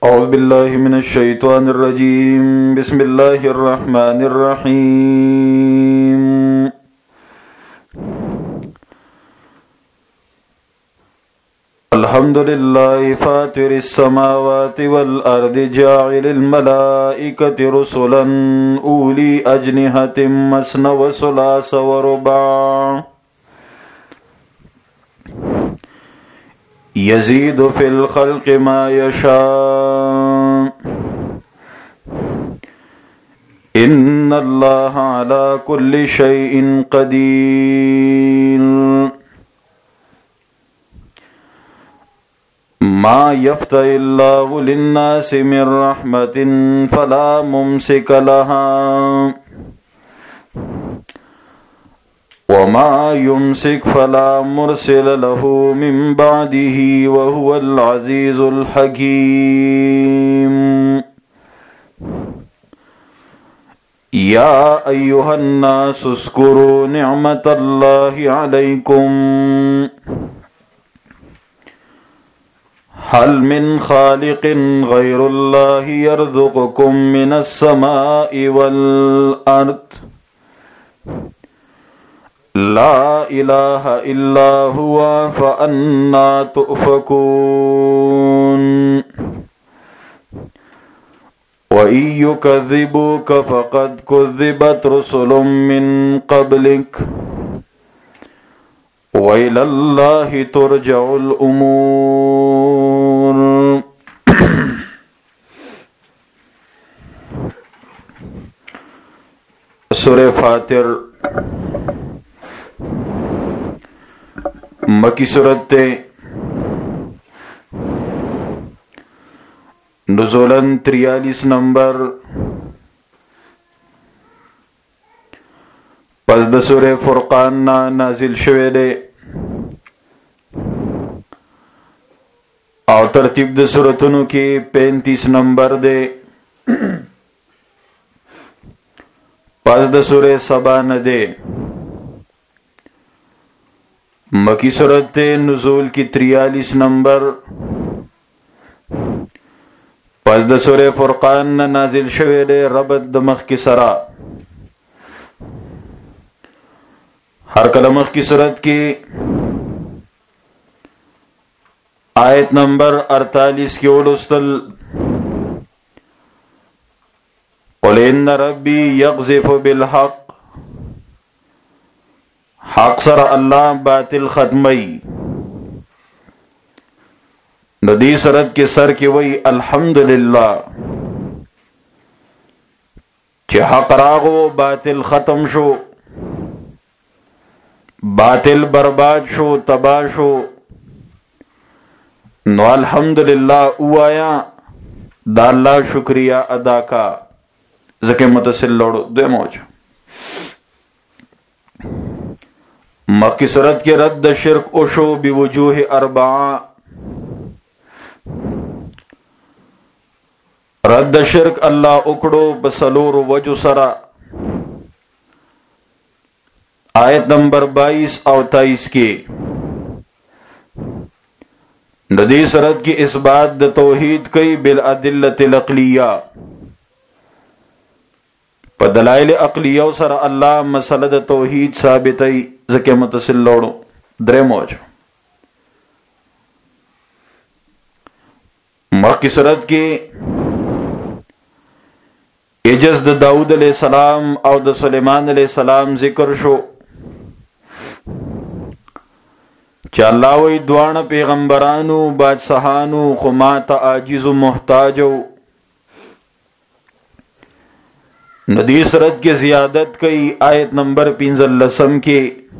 औज़ु बिल्लाहि मिनश शैतानिर रजीम। बिस्मिल्लाहिर रहमानिर रहीम। अल्हम्दुलिल्लाहि फातिरिस समावाति वल अर्दि जाइलिल मलाइकति रुसुलन उली अजनिहतिम मस्ना व सुलास व रुबा यज़ीदु फिल खल्क़ि मा यशा इन्नल्लाह अला कुल्लि शैइन क़दीर। मा यफ्तहिल्लाहु लिन्नासि मिर रहमतिन फला मुमसिक लहा वमा युमसिक फला मुरसिल लहू मिन बादिही वहुवल अज़ीज़ुल हकीम। या अय्युहन्नास उज़्कुरू निअमतल्लाहि अलैकुम हल मिन खालिकिन गैरुल्लाहि यर्ज़ुक़ुकुम मिनस समाइ वल अर्द ला इलाहा इल्ला हुवा फ़अन्ना तुफ़कून। व इयुकज़्ज़िबूक फ़क़द कुज़्ज़िबत रुसुलुम मिन क़ब्लिक व इलल्लाहि तुरजउल उमूर। सूरह फातिर मक्की सूरत नुज़ूलन 43 नंबर। पस द सूरह फुरकान ना नाजिल शवे दे और तरतीब द सूरतों की 35 नंबर दे। पस द सूरह सबा न दे मक्की सूरत नुज़ूल की 43 नंबर। पस द सूरह फुरकान ना नाजिल शवे दे रबत द मख की सरा हर कलमख की सूरत की आयत नंबर 48 की उलुस्तल क़ुल इन्ना रब्बी यग़्ज़िफ़ु बिल हक़ हक़ सर अल्लाह बातिल खत्मई। नदी सूरत के सर की वही अल्हम्दुलिल्लाह चे हक़ रागो बातिल खत्म शो, बातिल बर्बाद शो, तबाह शो। नो अल्हम्दुलिल्लाह उआया दा अल्लाह शुक्रिया अदा का ज़के मुतसिल लोड़ो दे मौज। मक्की सूरत के रद्द शिर्क उशो बिवुजूह अरबा। रद्द शिर्क अल्लाह उकड़ो बसलोर वजु सरा। आयत नंबर 22 और 23 की नदी सूरत की इस बात द तौहीद कई बिल अदिल्लतिल अक़लिया पदलाइल अक़लिया सर अल्लाह मसलद तौहीद साबितई ज़के मुतसिल लोड़ो द्रे मौज। मक्की सूरत की इजज़ द दाऊद अलैहिस्सलाम और द सुलेमान अलैहिस्सलाम जिक्र शो। चालावई द्वाण पैगंबरानु बादशाहानु खुमाता आजिज़ मोहताजो। नदी सूरत की ज़ियादत कई आयत नंबर 15 के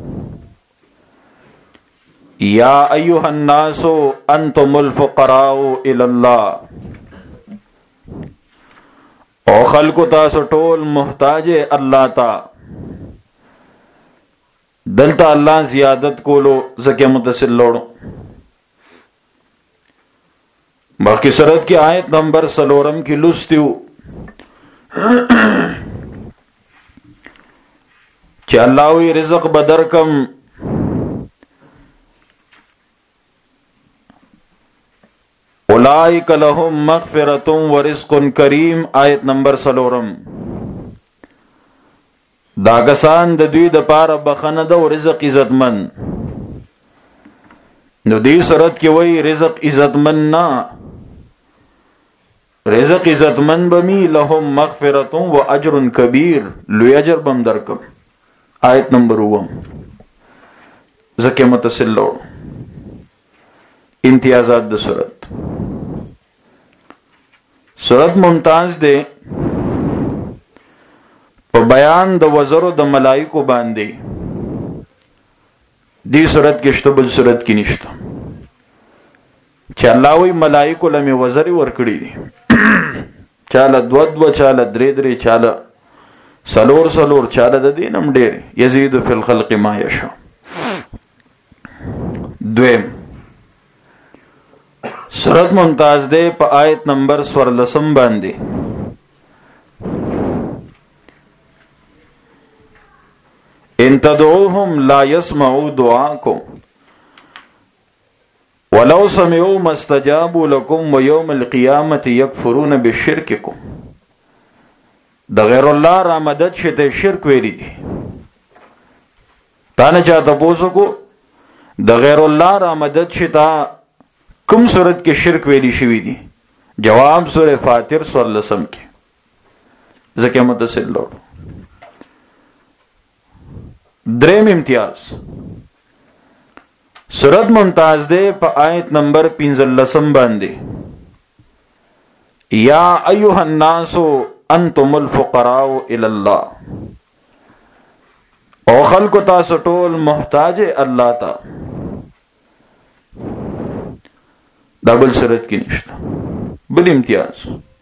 या अय्युहन्नासो अंतुमुल फुक़राउ इलल्लाह ओ खल्को तासो टोल मोहताजे अल्लाह ता। दलता अल्लाह ज़ियादत को लो ज़के मुतसिल लोड़ो। मक्की सूरत की आयत नंबर 16 की लुस्त्यू चालावी रिज़्क़ बदरकम اولئک لهم مغفرۃ ورزق کریم. آیت نمبر 4. دا کسان د دوی د پاره بخنه ده او رزق عزتمن. نو دې صورت کې وایي رزق عزتمن نه، رزق عزتمن بمی لهم مغفرۃ و اجر کبیر، لوی اجر بم درکم. آیت نمبر 9. زکه متصل لو امتیازات د صورت ممتاز ده په بیان د وزرو د ملائکو باندې. دی صورت کې شته، بل صورت کې نشته. چې الله وی ملائکو لمه وزر ورکړي دي، چاله دو چاله درې چاله سلور چاله د دینم ډېر. یزيد فی الخلق ما یشاء. 2. صورت ممتاز ده په آیت نمبر 14 باندې. ان تدعوهم لا يسمعوا دعاءكم ولو سمعوا ما استجابوا لكم ويوم القيامة يكفرون بشرككم. د غیر الله را مدد شته شرک ویری دي. تا نه چاته پوسوکو د غیر الله را مدد شته کوم صورت کې شرک ویلی شوی دي؟ جواب سورہ فاتر 14 کې. زکه متصل لوړ. 3 امتیاز. صورت ممتاز ده په آیت نمبر 15 باندې. یا ایها الناس انتم الفقراء الى الله. او خلق تاسو ټول محتاج الله ته. دبل صورت کې نشته. بل امتیاز.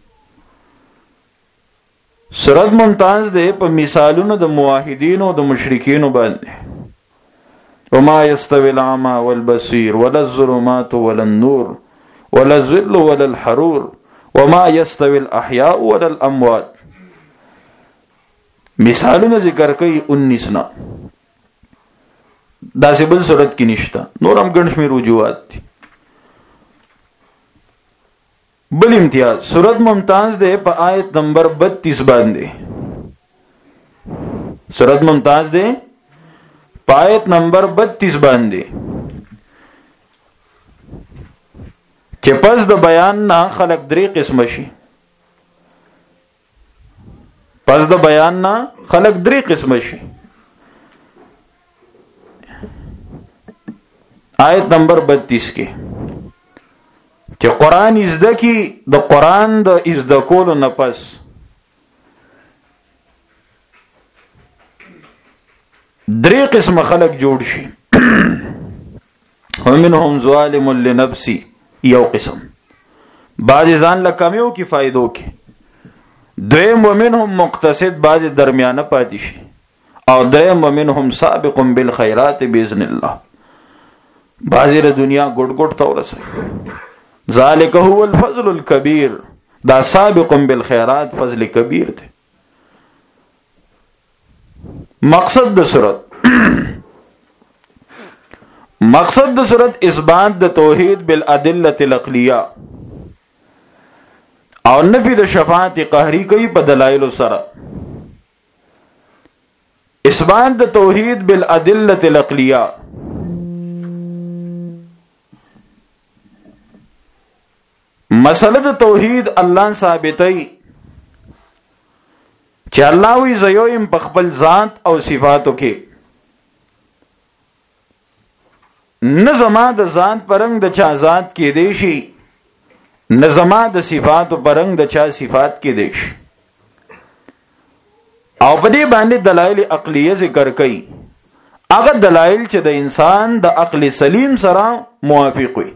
صورت ممتاز ده په مثالونو د موحدین او د مشرکین باندې. وما يستوي الأعمى والبصير ولا الظلمات ولا النور ولا الظل ولا الحرور وما يستوي الأحياء ولا الأموات. مثالونه ذکر کوي 19 نا. دا سبل صورت کې نشته. نور هم ګڼ شمېر وجوهات دي. بل امتیاز. صورت ممتاز ده په آیت نمبر 32 باندې. صورت ممتاز ده په آیت نمبر 32 باندې چې پس د بیان نه خلق 3 قسم شي. پس د بیان نه خلق 3 قسم شي. آیت نمبر 32 کې چې قرآن ازده کی، د قرآن د ازده کولو نه پس درې قسم خلق جوړ شي. ومنهم ظالم لنفسه، یو قسم بعض ځان له کمیو کې فائدو کې. دویم ومنهم مقتصد، بعض درمیانه پاتې شي. او دریم ومنهم سابق بالخيرات باذن الله، بعض ر دنیا ګډ ګډ تا ورسه. ذالک هو الفضل الكبير. دا سابق بالخيرات فضل کبیر دی. مقصد د صورت اثبات د توحید بالادله العقلیه او نفی د شفاعت قهری کوي په دلایل سره. اثبات د توحید بالادله العقلیه مسله د توحید الله ثابتای چې الله وی زيویم په خپل ذات او صفاتو کې. نه زما د ذات پرنګ د چا ذات کې دی شي، نه زما د صفاتو پرنګ د چا صفات کې دی شي. او په دې باندې دلایل عقلیه ذکر کړي. هغه دلایل چې د انسان د عقل سلیم سره موافق وي.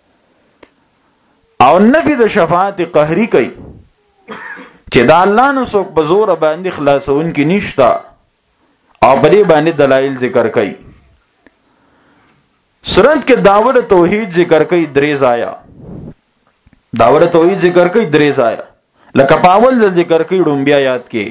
او نفی د شفاعت قهری کوي چې دا الله نو څوک په زور باندې خلاصون کې نشتا. او په دې باندې دلایل ذکر کوي. سورت کې داور توحید ذکر کوي 3 ځایه. داور توحید ذکر کوي 3 ځایه. لکه پاول ذکر کوي ډومبیا یاد کې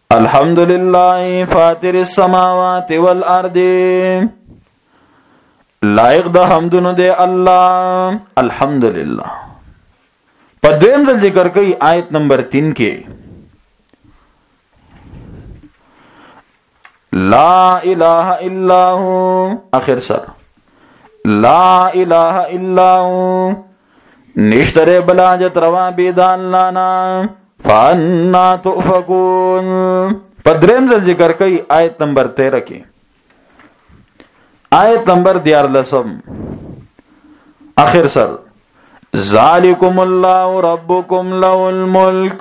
الحمدلله فاطر السماوات والارض لایق د حمدونو دی الله الحمدلله. په دویم ځل ذکر کوي آیت نمبر 3 کې لا اله الا هو اخر سر لا اله الا هو نشتره بلاجت روا بيد الله نا فانا تؤفكون. په دریم ځل ذکر کوي آیت نمبر 13 کې آیت نمبر 14 اخر سر ذالکم الله ربکم له الملک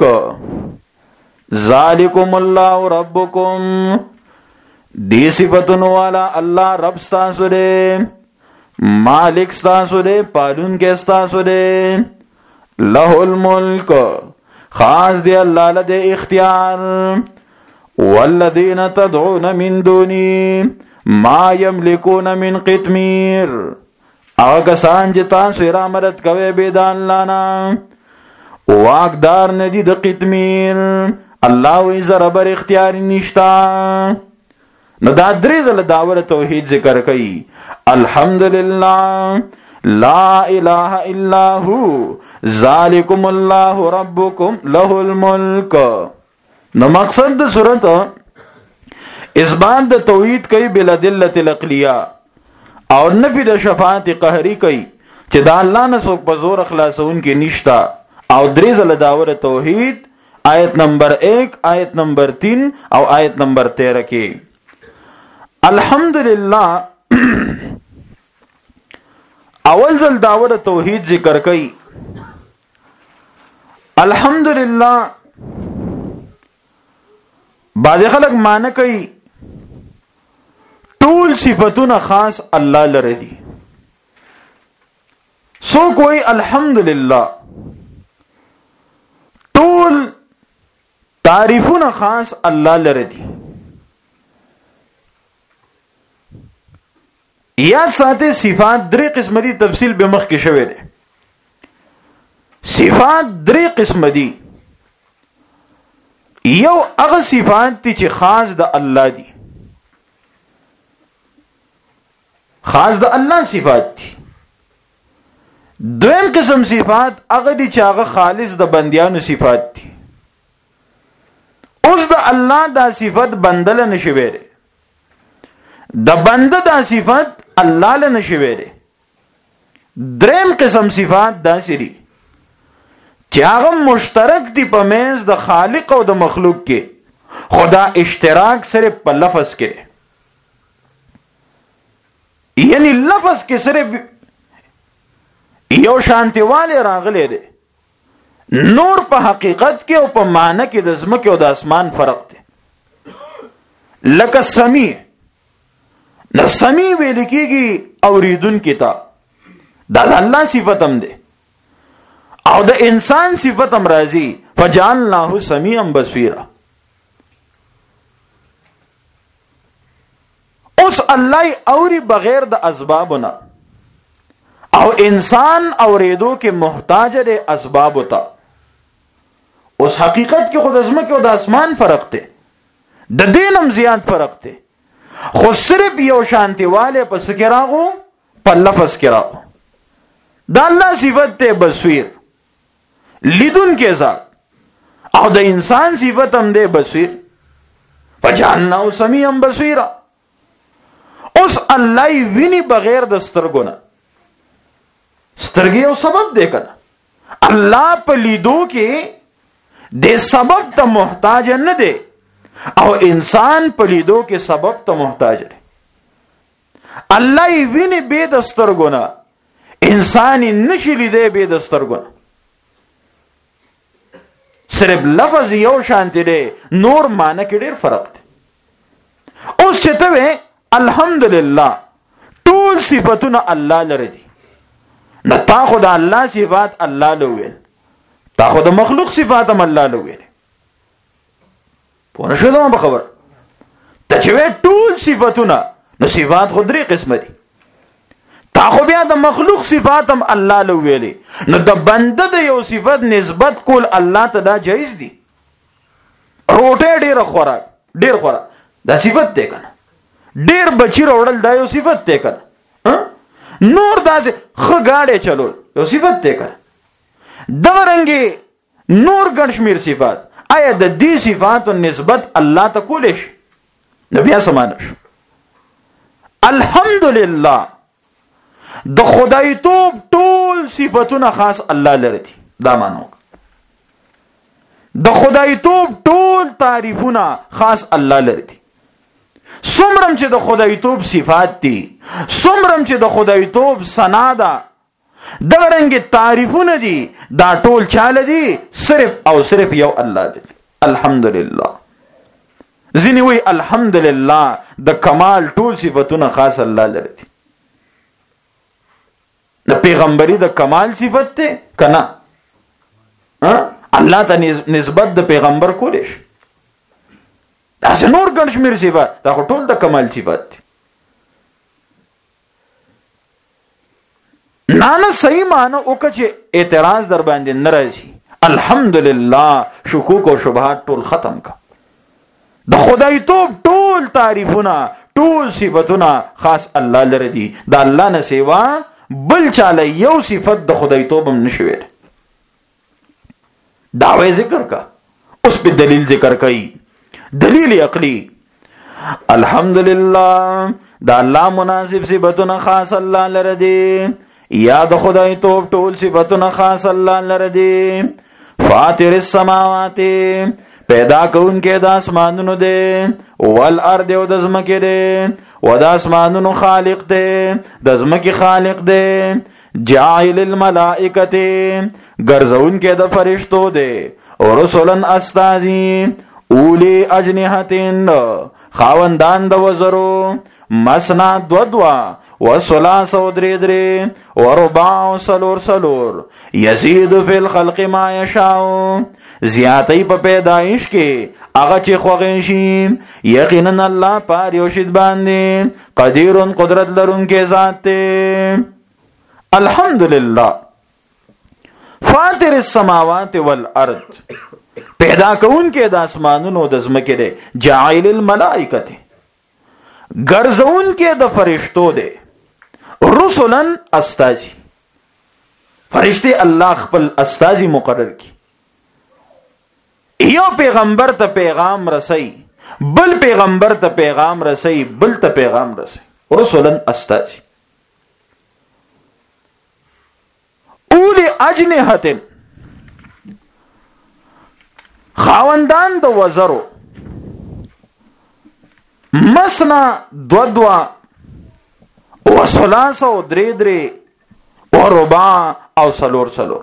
ذالکم الله ربکم دی صفتن والا اللہ رب ستاسو دے مالک ستاسو دے پالون کے ستاسو دے لہ الملک خاص دے اللہ لدے اختیار والذین تدعون من دونی ما یملکون من قطمیر آگا کسان جتا سویرا مدد کوئے بیدان لانا واقدار ندی دا قطمیر اللہ وی زربر اختیاری نشتا. نو دا درې ځله داور توحید ذکر کوي الحمدللہ لا الہ الا هو ذالکم اللہ ربکم له الملک. نو مقصد د صورت اثبات د توحید کوي بالادلۃ العقلیہ اور نفی د شفاعت قهری کوي چې دا الله نه څوک په زور اخلاصون کې نشتا. او درې ځله داور توحید آیت نمبر 1 آیت نمبر 3 او آیت نمبر 13 کې الحمدللہ اول ځل داور توحید ذکر کوي. الحمدللہ بعض خلک معنی کوي ټول صفاتونه خاص الله لره دي. سو کوئی الحمدللہ ټول تعریفونه خاص الله لره دي. یاد ساته صفات درې قسم دي تفصیل به مخ کې شوی دی. صفات درې قسم دي. یو هغه صفات دي چې خاص د الله دي خاص د الله صفات دي. دویم قسم صفات هغه دي چې هغه خالص د بندیانو صفات دي. اوس د الله دا صفت بندل نشي ویری د بنده دا صفت الله له نشي ویری. دریم قسم صفات دا سری چې هغه مشترک دي په منځ د خالق او د مخلوق کې خدا اشتراک صرف په لفظ کې یعنی لفظ کې صرف یو شانتیواله راغلی دی نور په حقیقت کې او په معنی کې د ځمکې او د اسمان فرق دی. لکه سمیع نو سمیع ویل کېږي اوریدونکي ته دا د الله صفت هم دی او د انسان صفت هم راځي فجعلناه سمیعا بصیرا. اوس الله اوري بغیر د اسبابونه او انسان اوریدو کې محتاج دی اسباب ته. اوس حقیقت کې خود ازمکه او د اسمان فرق دی د دینم زیات فرق دی خو صرف یو شانتیواله پس کې راغو په لفظ کې راغو. دا الله صفت ته بصیر لیدون کې ذات او د انسان صفت هم دی بصیر فجعلناه سمیعا بصیرا. اوس الله ویني بغیر د سترګونه سترګې یو سبب دی کنه الله په لیدو کې د سبب ته محتاج نه دی او انسان په لیدو کې سبب ته محتاج دی. الله ویني به د سترګونه انسان نشي لیدې به د سترګونه صرف لفظ یو شانتی دی نور معنی کې ډیر فرق دی. اوس چې ته الحمدللہ ټول صفاتونه الله لري دي نه تا خو د الله صفات الله لویل تا خو د مخلوق صفات هم الله لویل. پوه شو زما په خبر ته چې ټول صفاتونه نو صفات خو درې قسم دي تا خو بیا د مخلوق صفات هم الله لویل نو د بنده د یو صفت نسبت کول الله ته دا جایز دي. روټه ډیر خوراک دا صفت ته کنه ډیر بچی وړل دا یو صفت ته کنه نور داسې ښه ګاډی چلول یو صفت دی که دغه رنګې نور ګڼ شمېر صفات آیا د دې صفاتو نسبت الله ته کولی شي؟ نو بیا څه معنی شو؟ الحمدلله د خدایتوب ټول صفتونه خاص الله لره دي. دا معنی د خدایتوب ټول تعریفونه خاص الله لره دي. څومره چې د خدایتوب صفات دي، څومره چې د خدایتوب ثنا ده، دغه رنګ تعریفونه دي، دا ټول چاله دي؟ صرف او صرف یو الله دی. الحمدلله. ځینې وایي الحمدلله د کمال ټول صفتونه خاص الله لره دي. د پیغمبري د کمال صفت ته کنه الله ته نسبت د پیغمبر کولی شي. داسې نور ګڼ شمېر صفات دا خو ټول د کمال صفات دي. نه صحیح معنی وکړه چې اعتراض در باندې نه راځي. الحمدلله شکوک او شبهات ټول ختم کا. د خدایتوب ټول تعریفونه ټول صفتونه خاص الله لره دي. د الله نه سیوا بل چاله یو صفت د خدایتوب هم نشوي. دعوی ذکر کا اس پہ دلیل ذکر کئی. دلیل عقلی الحمدللہ دا اللہ مناسب صفتنا خاص اللہ لره دی. یا د خدایتوب ټول صفتنا خاص اللہ لره دی. فاطر السماوات پیدا کون کے دا اسمانونو دے، والارض او د زمکه دے، و دا اسمانونو خالق دے، د زمکه خالق دے. جاعل الملائکت گرزون کے د فرشتو دے، اور رسولن استازی اولی اجنحتن خاوندان د وزرو، مسنا دو دوا و ثلاث و درې درې و رباع و سلور سلور. یزید فی الخلق ما یشاء زیاتی په پیدایش کې هغه چې خوښ شي. یقینا الله پار یو شی باندې قدیر قدرت لرونکی ذات دی. الحمدللہ فاطر السماوات والارض پیدا کون کې د اسمانونو د زمکه دی. جاعل الملائکه ګرځون کې د فرشتو دی. رسولن استازی فرشتي الله خپل استازی مقرر کی. یو پیغمبر ته پیغام رسي، بل پیغمبر ته پیغام رسي، بل ته پیغام رسي. رسولن استازی اولی اجنحتن خاوندان د وزرو، مسنا دو دوا و ثلاث و درې درې و رباع او سلور سلور.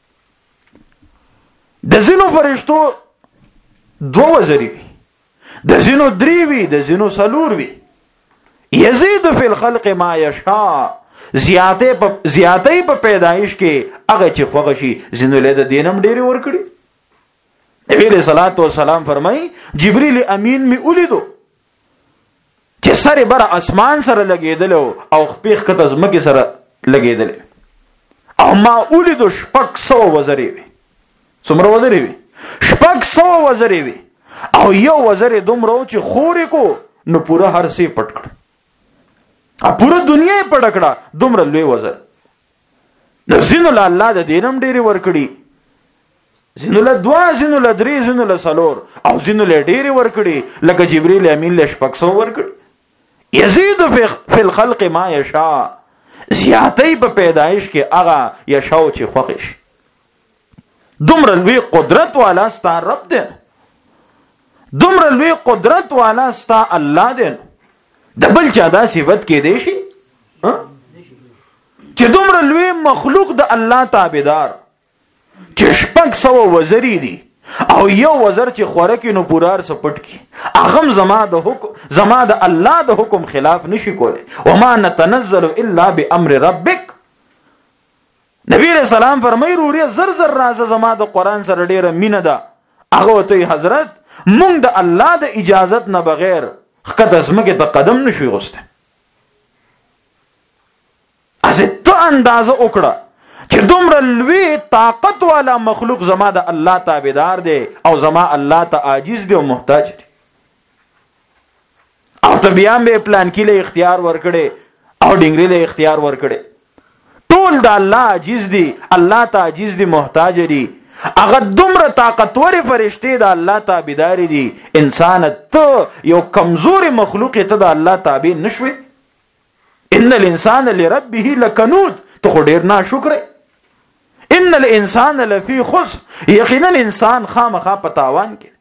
د ځینو فرشتو دو وزري وي، د ځینو درې وي، د ځینو سلور وي. یزید فی الخلق ما یشاء زیاتی په پیدایش کې هغه چې خوښ شي. ځینو له د دینم ډېرې ورکړي. نبی علیہ الصلوۃ والسلام فرمایي جبرئیل امین می ولیدو چې سره بر اسمان سره لګیدل او خپېخ کته زمکه سره لګیدل، او ما ولیدو 600 وزري وي. څومره وزري وي؟ 600 وزري وي. او یو وزري دومره چې خورې کو نو پورا هر څه پټ کړ، پورا دنیا یې پټ کړه. دومره لوی وزر. نو ځینو له الله د دینم ډېرې ورکړي، ځینو له دوا، ځینو له درې، ځینو له سلور، او ځینو له ډېرې ورکړي. لکه جبرئیل امین له 600 ورکړي. یزید فی الخلق ما یشاء زیاتی په پیدایش کې هغه یشاء چې خوښ شي. دومره لوی قدرت والا ستا رب دی، دومره لوی قدرت والا ستا الله دی. د بل چا دا صفت کې دی شي چې دومره لوی مخلوق د الله تابعدار چې 600 وزري دي او یو وزر چې خوره کې نو پورار سپټ کی. اغم زما د الله د حکم خلاف نشي کوله. وما نتنزل الا بامر ربک. نبی رسول الله فرمایي وروړي زر زر راځه زما د قران سره ډیره مینه ده. هغه ته حضرت مونږ د الله د اجازت نه بغیر خکته زمکه ته قدم نشوي غوسته. ازه ته اندازه وکړه چې دومره لوی طاقت والا مخلوق زما د الله تابعدار دی او زما الله ته عاجز دی او محتاج دی. او ته بیا به پلان کې له اختیار ورکړي او ډنګري له اختیار ورکړي. ټول د الله عاجز دي، الله ته عاجز دي، محتاج دي. هغه دومره طاقتور فرشتي د الله تابعدار دي. انسان ته یو کمزور مخلوق ته د الله تابع نشوي. ان الانسان لربه لکنود، ته خو ډیر ناشکر. ان الانسان لفی خسر، یقینا انسان خامخا په تاوان کې.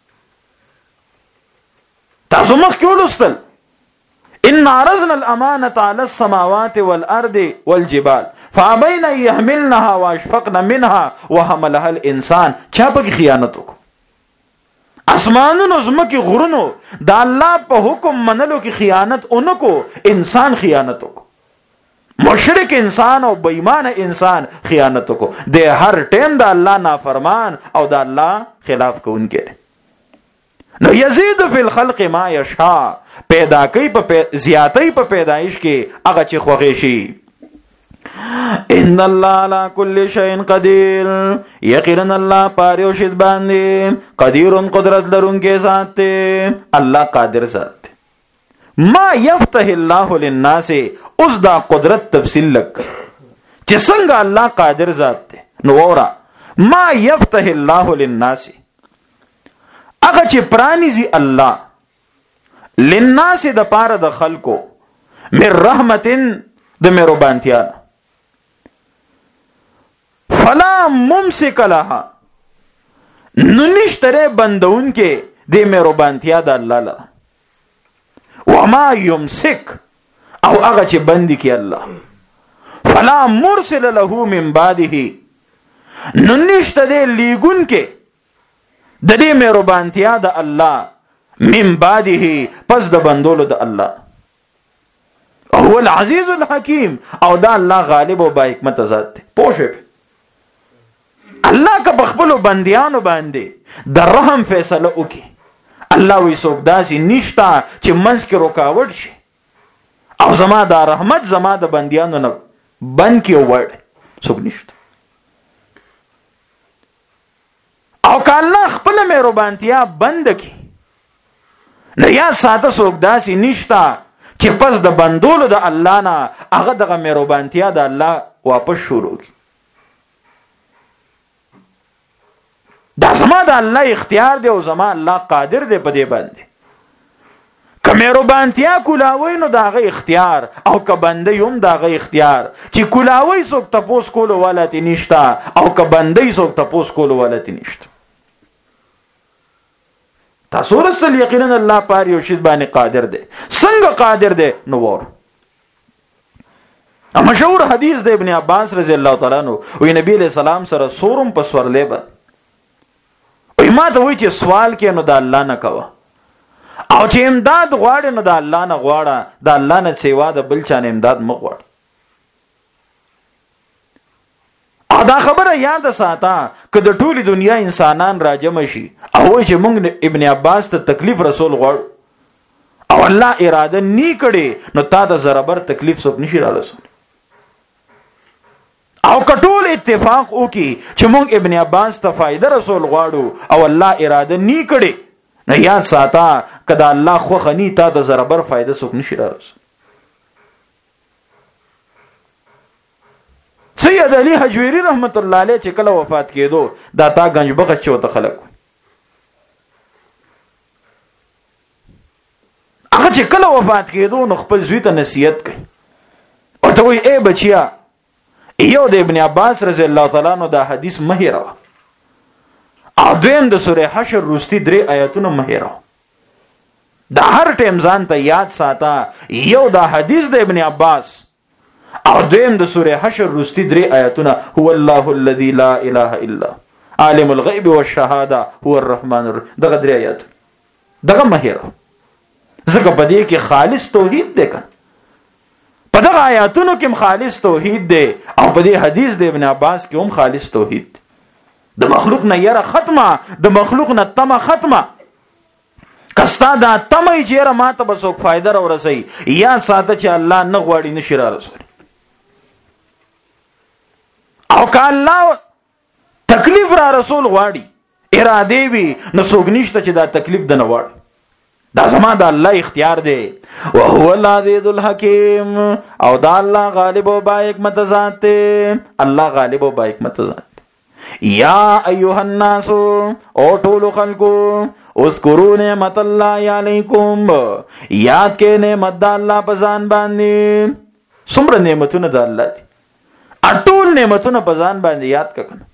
تاسو مخکې ولوستل ان عرضنا الامانه على السماوات والارض والجبال فابين ان يحملنها واشفقن منها وحملها الانسان. چا په خیانت وکړو؟ اسمانونو زمکه غرونو د الله په حکم منلو کې خیانت اونکو، انسان خیانت وکړو. مشرک انسان او بېایمان انسان خیانت وکړو. د هر ټیم د الله نافرمان او د الله خلاف کوونکی. نو یزید فی الخلق ما یشاء، پیدا کوي په زیاتې په پیدایش کې هغه چې خوښ شي. ان الله على كل شيء قدير، یقینا الله پر یو شی باندې قدیر، قدرت لرونکی ذات دی. الله قادر ذات دی. ما یفتح الله للناس، اوس دا قدرت تفصیل لک چې څنګه الله قادر ذات دی. نو وره ما یفتح الله للناس، هغه چې پرانیزي الله للناس د پاره د خلکو، من رحمتن د مهربانتیا، فلا ممسک لها، نو نشتره بندون کې د مهربانتیا د الله لره. وما یمسک، او هغه چې بندي کې الله، فلا مرسل له من بعده، نو نشتره لیګون کې د دې مهربانتیا د الله، من بعده پس د بندولو د الله. هو العزیز الحکیم، او دا الله غالب او با حکمت ذات دی. پوښه الله که بخبلو بندیانو باندې د رحم فیصله وکي، الله وی څوک داسې نشتا چې منځ کې رکاوټ شي او زما د رحمت زما د بندیانو نه بند کې وړ څوک نشته. او که الله خپل مهربانتیا بند کی، نه یا ساته څوک داسې نشتا چې پس د بندولو د الله نه هغه دغه مهربانتیا د الله واپس شروع کی. دا زما د الله اختیار دی او زما الله قادر دی په دې باندې. که مهربانتیا کولاوي نو دا غي اختیار، او که بندي هم دا غي اختیار. چې کولاوي څوک تپوس کولو ولته نشتا، او که بندي څوک تپوس کولو ولته نشتا. تاسو رسل یقینا الله پاره یو شی باندې قادر دی. څنګه قادر دی؟ نو ور مشهور حدیث د ابن عباس رضی الله تعالی عنہ، وی نبی علیہ السلام سره سورم په سورلې بد وی ما ته وی چې سوال کې نو د الله نه کوه، او چې امداد غواړي نو د الله نه غواړه، د الله نه سیوا د بل چا نه امداد مغ غواړه. او دا خبره یاد ساته که د ټولي دنیا انسانان راجم شي او چې موږ ابن عباس ته تکلیف رسول غواړو او الله اراده نی کړي، نو تا د زربر تکلیف څوک نشي را رسول. او کټول اتفاق وکي چې موږ ابن عباس ته فائدہ رسول غواړو او الله اراده نی کړي، نه یاد ساته کدا الله خو خني تا د زربر فائدہ څوک نشي را رسول. سید علی حجویری رحمت الله علیه چې کله وفات کېدو دا تا گنج بخش چوته خلق هغه چې کله وفات کېدو نو خپل زوی ته نصیحت کوي او ته وی اے بچیا یو د ابن عباس رضی الله تعالی عنہ دا حدیث مهیرا او دویم د سوره حشر روستی 3 آیاتونه مهیرا. دا هر ټیم ځان ته یاد ساته، یو دا حدیث د ابن عباس او دویم د سوره حشر روستی 3 آیاتونه، هو الله الذي لا اله الا عالم الغیب والشهاده هو الرحمن الرحیم. دغه 3 آیات دغه مهیرا زکه په دې کې خالص توحید دی کنه، په دغه آیاتونو کې خالص توحید دی او په دې حدیث د ابن عباس کې هم خالص توحید دی. د مخلوق نه یره ختمه، د مخلوق نه تمه ختمه. کستا دا تمه چې یره ماته به څوک فائدہ را ورسي، یا ساته چې الله نه غواړي نشي را رسول. او که الله تکلیف را رسول غواړي اراده وي، نو څوک نشته چې دا تکلیف د نه غواړي. دا زما د الله اختیار دی. وهو العزیز الحکیم، او دا الله غالب او با حکمت ذات دی. الله غالب او با حکمت ذات دی. یا ایها الناس، او ټول خلقو، اذکروا نعمت الله علیکم، یاد کې نعمت د الله په ځان باندې. څومره نعمتونه د الله دي، ټول نعمتونه په ځان باندې یاد کا کنه.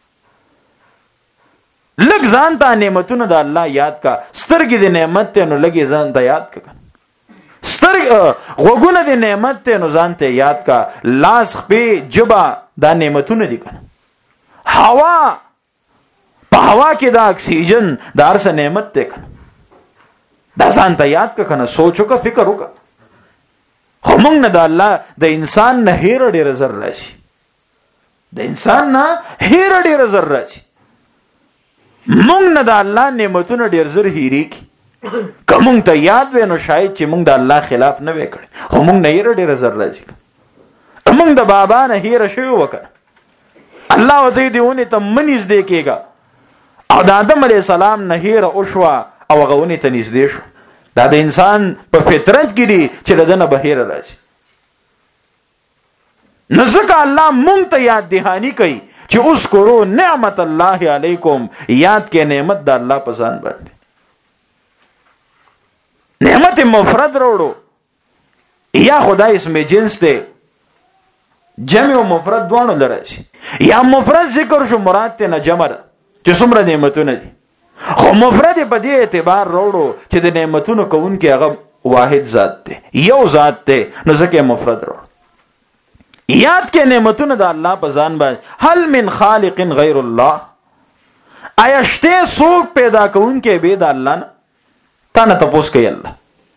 لږ ځان ته نعمتونه د الله یاد کا. سترګې د نعمت ته نو لږ ځان ته یاد کا کنه. غوږونه د نعمت ته نو ځان ته یاد کا. لاس، خپې، جبا دا نعمتونه دي کنه. هوا، په هوا کې دا اکسیجن دا هر څه نعمت ته کنه. دا ځان ته یاد کا کنه. سوچ وکړه، فکر وکړه. خو موږ نه د الله د انسان نه هیر ډیر زر راشي. د انسان نه هیر ډیر زر راشي. مونږ نه د الله نعمتونه ډیر زر هیریږي. که مونږ ته یاد وي نو شاید چې مونږ د الله خلاف نه وی کړی، خو مونږ نه هیر ډیر زر راځي. مونږ د بابا نه هیر شوی وکړه. الله وته دی ونی ته منځ دی کېګا، او د آدم علی السلام نه هیر او شوا او غونی ته نږدې شو. دا د انسان په فطرت کې دی چې دنه بهیر راځي. نو ځکه الله مونږ ته یاد دهانی کوي چې اذکروا نعمت الله علیکم، یاد کې نعمت د الله په ځان باندې. نعمت مفرد وروړو یا خدای اسم جنس ته جمع او مفرد دوانو لراشي. یا مفرد ذکر شو مراد ته نه جمع ده چې څومره نعمتونه دي، خو مفرد په دې اعتبار وروړو چې د نعمتونو کوونکی هغه واحد ذات دی، یو ذات دی، نو ځکه مفرد وروړو. یاد کې نعمتونه د الله په ځان باندې. هل من خالق غیر الله، آیا شته څوک پیدا کوونکی به د الله نه؟ تا نه تاسو کوي الله.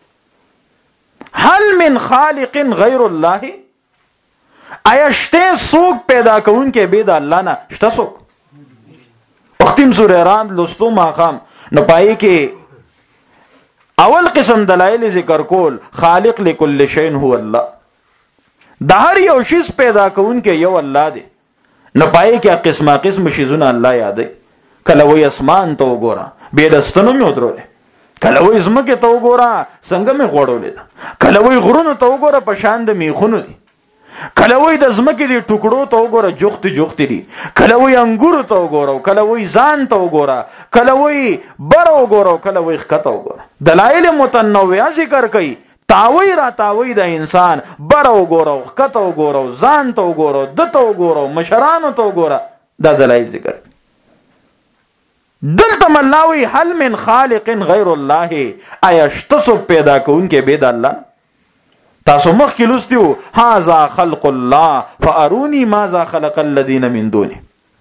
هل من خالق غیر الله، آیا شته څوک پیدا کوونکی به د الله نه؟ شته څوک؟ وختیم سورہ رعد لستو ماقام نو پای کې اول قسم دلایل ذکر کول. خالق لكل شیء هو الله، د هر یو شی پیدا کوونکی یو الله دی. نو پای کې قسمه قسم شیزونه الله یادې. کله وې اسمان ته وګوره به دستنو مې ودرولې، کله وې زمکه ته وګوره څنګه مې غوړولې، کله وې غرونو ته وګوره په شان د میخونو دي، کله وې د زمکه دی ټوکړو ته وګوره جوخت جوخت دي، کله وې انګور ته وګوره، کله وې ځان ته وګوره، کله وې بر وګوره، کله وې خطه وګوره. دلایل متنوعه ذکر کوي. تاوی را تاوی د انسان بر وګوره، خطه وګوره، ځان ته وګوره، دته وګوره، مشرانو ته وګوره. دا دلایل ذکر. دلته ملاوی هل من خالق غیر الله، آیا شته څوک پیدا کوونکی به د الله؟ تاسو مخکې لوستیو هاذا خلق الله فارونی ماذا خلق الذين من دونه.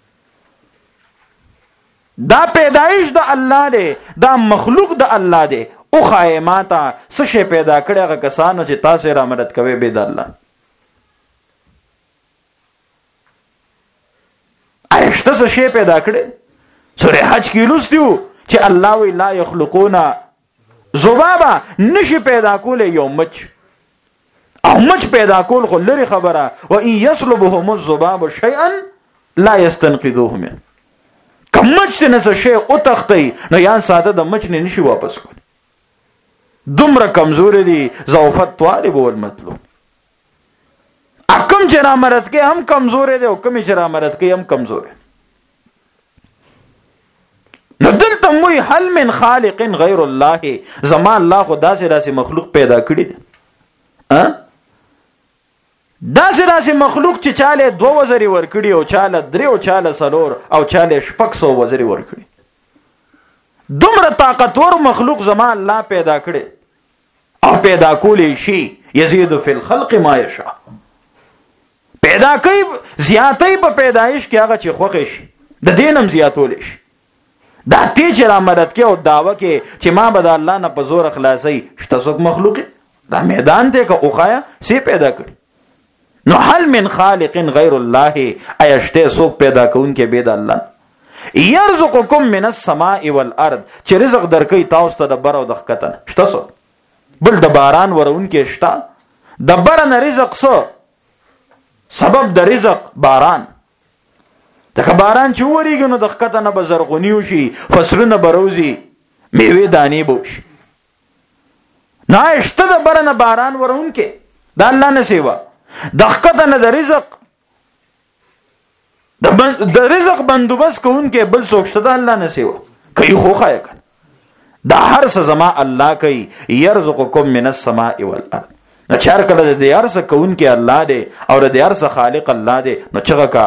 دا پیدایش د الله دی، دا مخلوق د الله دی. او خایماتا څه شی پیدا کړی هغه کسانو چې تاسو را مدد کوي به د الله. آیا شته څه شی پیدا کړی؟ سورہ حج کې لوستیو چې الله وی لا یخلقون ذبابا، نشي پیدا کول یو مچ، او مچ پیدا کول خو لري خبره. و ان یسلبهم الذباب شیئا لا یستنقذوه منه، کمچ نه څه شی او تختی نو یان ساده د مچ نه نشي واپس کول. دومره کمزور دي. ضعفت طالب والمطلوب. اکم چې را مرد کې هم کمزور دي او کمی چې را مرد کې هم کمزور دي. نو دلته موي هل من خالق غیر الله، زمان الله خو داسې داسې مخلوق پیدا کړی دي. داسې داسې مخلوق چې چاله 2 وزري ورکړي، او چاله 3، او چاله 4، او چاله 600 وزري ورکړي. دومره طاقتور مخلوق زمان الله پیدا کړي، او پیدا کولی شي. یزيد فی الخلق ما یشاء، پیدا کوي زیاتې په پیدایش کې هغه چې خوښ شي، د دینم زیاتول شي. دا تیج را مدد کې او داوا کې چې ما به د الله نه په زور خلاصي. شته څوک مخلوق دا میدان ته که اوخایا سی پیدا کړي. نو هل من خالق غیر الله، آیا شته څوک پیدا کوونکی به د الله؟ یرزقکم من السماء والارض، چې رزق درکې تاسو ته د بر او د ښکته. شته څوک بل د باران ورونکي شته؟ د بر نه رزق څه سبب د رزق باران. دغه باران چې وریږي نو د ښکته نه به زرغونی وشي، فصلونه به روزي، میوې دانې به وشي. ناشته د برنه باران ورونکې د الله نه سیوا دغه نه د رزق د رزق بندوبست کوونکې بل څوک شته د الله نه سیوا کوي خو خای کړه دا هر څه زما الله کوي يرزقكم من السماء والارض نو چار کله د هر څه کوونکې الله دی او د هر څه خالق الله دی نو چغه کا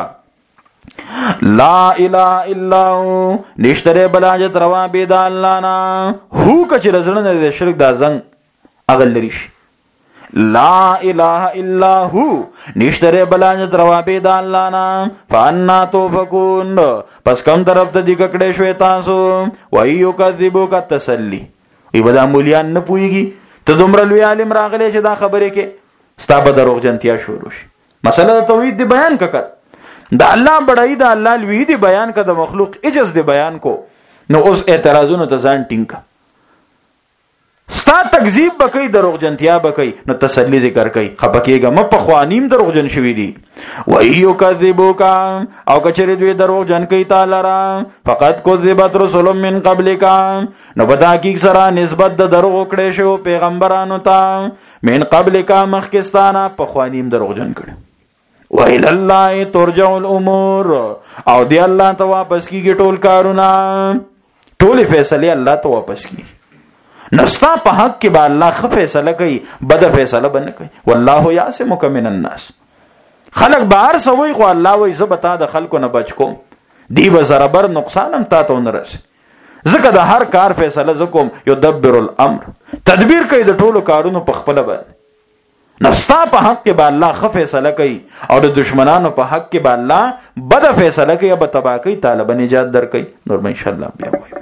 لا اله الا هو نشتره بلاجت روا بيد الله نا هو کچ رزنه د شرک دا زنګ اغل ریش لا اله الا هو نشتره بلاجت روا بيد الله نا فانا توفكون پس کم طرف ته دی ککړې شوي تاسو وایو کذبوک تسلی ای ودا مولیان نه پويږي ته دومره لوی عالم راغلی چې دا خبره کې ستا به دروغ جنتیا شروع شي مسله توحید دی بیان کړه دا الله بڑای دا الله لوی دی بیان کا د مخلوق عجز دی بیان کو نو اوس اعتراضونو ته ځان ټینګه ستا تکذیب بکئی دروغ جنتیا بکئی نو تسلی ذکر کئی خپکیگا م په خوانیم دروغ جن شوی دی و ایو کذبوک او کچری دوی دروغ جن کئی تعالی را فقط کذبت رسول من قبلک نو بدا کی سرا نسبت د دروغ کړي شو پیغمبرانو ته من قبلک مخکستانه په خوانیم دروغ جن کړي و الى الله ترجع الامور او دی الله ته واپس کیږي ټول کارونه ټول فیصله الله ته واپس کیږي نستا په حق کې با الله خ فیصله کوي بد فیصله بنه کوي والله یعصمک من الناس خلق بهر سوي خو الله وای زبتا د خلکو نه بچ کوم دی به زربر نقصانم تا ته نه رسي زکه د هر کار فیصله زکوم یدبر الامر تدبیر کوي د ټولو کارونو په خپل باندې نستا په حق کې با الله خ فیصله کوي او د دشمنانو په حق کې با الله بد فیصله کوي به تباہ کوي طالب نجات در کوي نور ان شاء الله بیا وایو